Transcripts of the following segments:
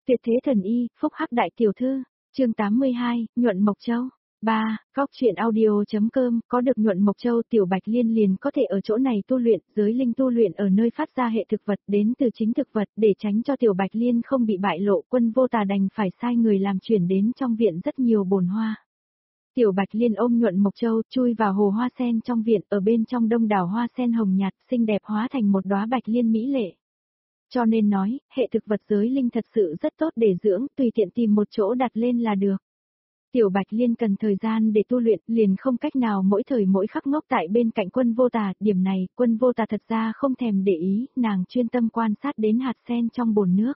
Tuyệt thế thần y, phúc hắc đại tiểu thư, chương 82, Nhuận Mộc Châu. 3. Góc truyện audio.com, có được Nhuận Mộc Châu Tiểu Bạch Liên liền có thể ở chỗ này tu luyện, giới linh tu luyện ở nơi phát ra hệ thực vật đến từ chính thực vật, để tránh cho Tiểu Bạch Liên không bị bại lộ, Quân Vô Tà đành phải sai người làm chuyển đến trong viện rất nhiều bồn hoa. Tiểu Bạch Liên ôm Nhuận Mộc Châu, chui vào hồ hoa sen trong viện, ở bên trong đông đảo hoa sen hồng nhạt, xinh đẹp hóa thành một đóa bạch liên mỹ lệ. Cho nên nói, hệ thực vật giới linh thật sự rất tốt để dưỡng, tùy tiện tìm một chỗ đặt lên là được. Tiểu Bạch Liên cần thời gian để tu luyện, liền không cách nào mỗi thời mỗi khắc ngốc tại bên cạnh Quân Vô Tà, điểm này, Quân Vô Tà thật ra không thèm để ý, nàng chuyên tâm quan sát đến hạt sen trong bồn nước.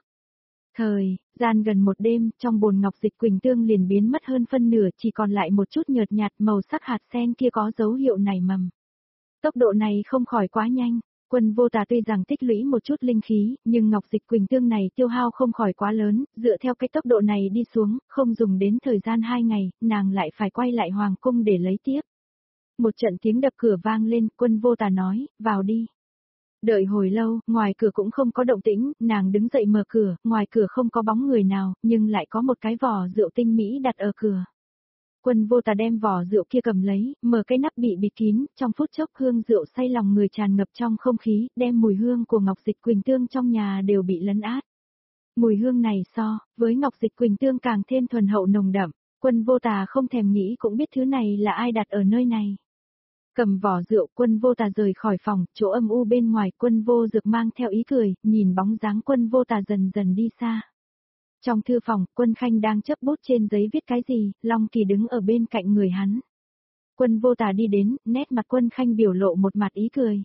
Gian gần một đêm, trong bồn ngọc dịch quỳnh tương liền biến mất hơn phân nửa, chỉ còn lại một chút nhợt nhạt, màu sắc hạt sen kia có dấu hiệu nảy mầm. Tốc độ này không khỏi quá nhanh. Quân Vô Tà tuy rằng tích lũy một chút linh khí, nhưng ngọc dịch quỳnh tương này tiêu hao không khỏi quá lớn, dựa theo cái tốc độ này đi xuống, không dùng đến thời gian 2 ngày, nàng lại phải quay lại hoàng cung để lấy tiếp. Một trận tiếng đập cửa vang lên, Quân Vô Tà nói, vào đi. Đợi hồi lâu, ngoài cửa cũng không có động tĩnh, nàng đứng dậy mở cửa, ngoài cửa không có bóng người nào, nhưng lại có một cái vỏ rượu tinh mỹ đặt ở cửa. Quân Vô Tà đem vỏ rượu kia cầm lấy, mở cái nắp bị bịt kín, trong phút chốc hương rượu say lòng người tràn ngập trong không khí, đem mùi hương của ngọc dịch quỳnh tương trong nhà đều bị lấn át. Mùi hương này so với ngọc dịch quỳnh tương càng thêm thuần hậu nồng đậm, Quân Vô Tà không thèm nghĩ cũng biết thứ này là ai đặt ở nơi này. Cầm vỏ rượu, Quân Vô Tà rời khỏi phòng, chỗ âm u bên ngoài, Quân Vô Dực mang theo ý cười, nhìn bóng dáng Quân Vô Tà dần dần đi xa. Trong thư phòng, Quân Khanh đang chấp bút trên giấy viết cái gì, Long Kỳ đứng ở bên cạnh người hắn. Quân Vô Tà đi đến, nét mặt Quân Khanh biểu lộ một mặt ý cười.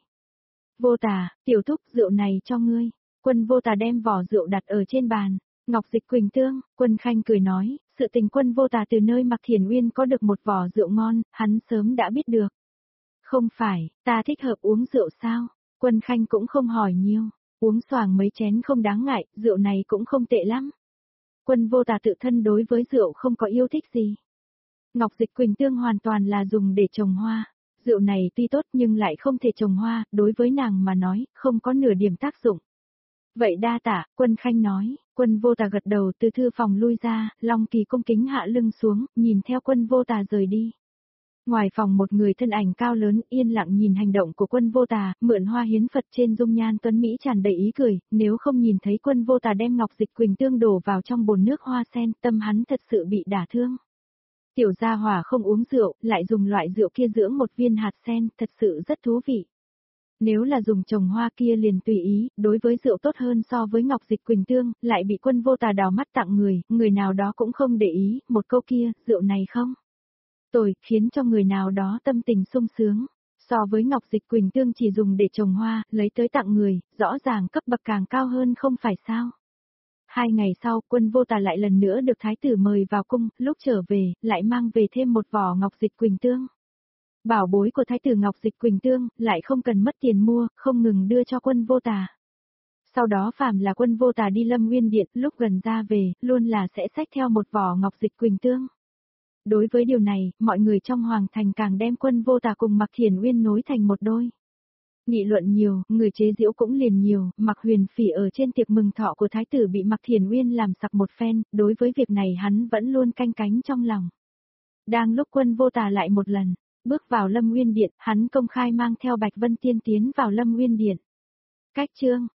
Vô Tà, tiểu thúc, rượu này cho ngươi. Quân Vô Tà đem vỏ rượu đặt ở trên bàn. Ngọc dịch quỳnh tương, Quân Khanh cười nói, sự tình Quân Vô Tà từ nơi Mạc Thiền Uyên có được một vỏ rượu ngon, hắn sớm đã biết được. Không phải, ta thích hợp uống rượu sao? Quân Khanh cũng không hỏi nhiều, uống xoàng mấy chén không đáng ngại, rượu này cũng không tệ lắm. Quân Vô Tà tự thân đối với rượu không có yêu thích gì. Ngọc dịch quỳnh tương hoàn toàn là dùng để trồng hoa. Rượu này tuy tốt nhưng lại không thể trồng hoa, đối với nàng mà nói, không có nửa điểm tác dụng. Vậy đa tạ, Quân Khanh nói. Quân Vô Tà gật đầu, từ thư phòng lui ra, Long Kỳ cung kính hạ lưng xuống, nhìn theo Quân Vô Tà rời đi. Ngoài phòng một người thân ảnh cao lớn yên lặng nhìn hành động của Quân Vô Tà, mượn hoa hiến Phật trên dung nhan tuấn Mỹ tràn đầy ý cười, nếu không nhìn thấy Quân Vô Tà đem ngọc dịch quỳnh tương đổ vào trong bồn nước hoa sen, tâm hắn thật sự bị đả thương. Tiểu gia hỏa không uống rượu, lại dùng loại rượu kia dưỡng một viên hạt sen, thật sự rất thú vị. Nếu là dùng trồng hoa kia liền tùy ý, đối với rượu tốt hơn so với ngọc dịch quỳnh tương, lại bị Quân Vô Tà đào mắt tặng người nào đó cũng không để ý, một câu kia, rượu này không tồi, khiến cho người nào đó tâm tình sung sướng. So với ngọc dịch quỳnh tương chỉ dùng để trồng hoa, lấy tới tặng người, rõ ràng cấp bậc càng cao hơn không phải sao. 2 ngày sau, Quân Vô Tà lại lần nữa được thái tử mời vào cung, lúc trở về, lại mang về thêm một vỏ ngọc dịch quỳnh tương. Bảo bối của thái tử ngọc dịch quỳnh tương, lại không cần mất tiền mua, không ngừng đưa cho Quân Vô Tà. Sau đó phàm là Quân Vô Tà đi Lâm Nguyên Điện, lúc gần ra về, luôn là sẽ xách theo một vỏ ngọc dịch quỳnh tương. Đối với điều này, mọi người trong hoàng thành càng đem Quân Vô Tà cùng Mạc Thiền Uyên nối thành một đôi. Nghị luận nhiều, người chế giễu cũng liền nhiều, Mạc Huyền Phỉ ở trên tiệc mừng thọ của thái tử bị Mạc Thiền Uyên làm sặc một phen, đối với việc này hắn vẫn luôn canh cánh trong lòng. Đang lúc Quân Vô Tà lại một lần bước vào Lâm Nguyên Điện, hắn công khai mang theo Bạch Vân Tiên tiến vào Lâm Nguyên Điện. Cách chương